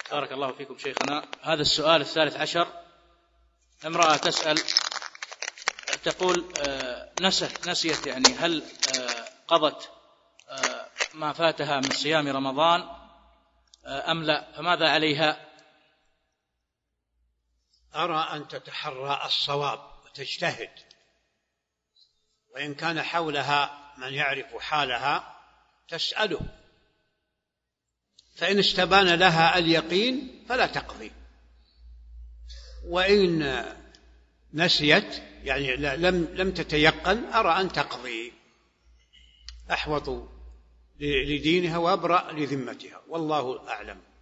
بارك الله فيكم شيخنا. هذا السؤال الثالث عشر، امرأة تسأل تقول نسيت يعني هل قضت ما فاتها من صيام رمضان أم لا، فماذا عليها؟ أرى أن تتحرى الصواب وتجتهد، وإن كان حولها من يعرف حالها تسأله، فإن استبان لها اليقين فلا تقضي، وإن نسيت يعني لم تتيقن أرى أن تقضي، أحوط لدينها وأبرأ لذمتها، والله أعلم.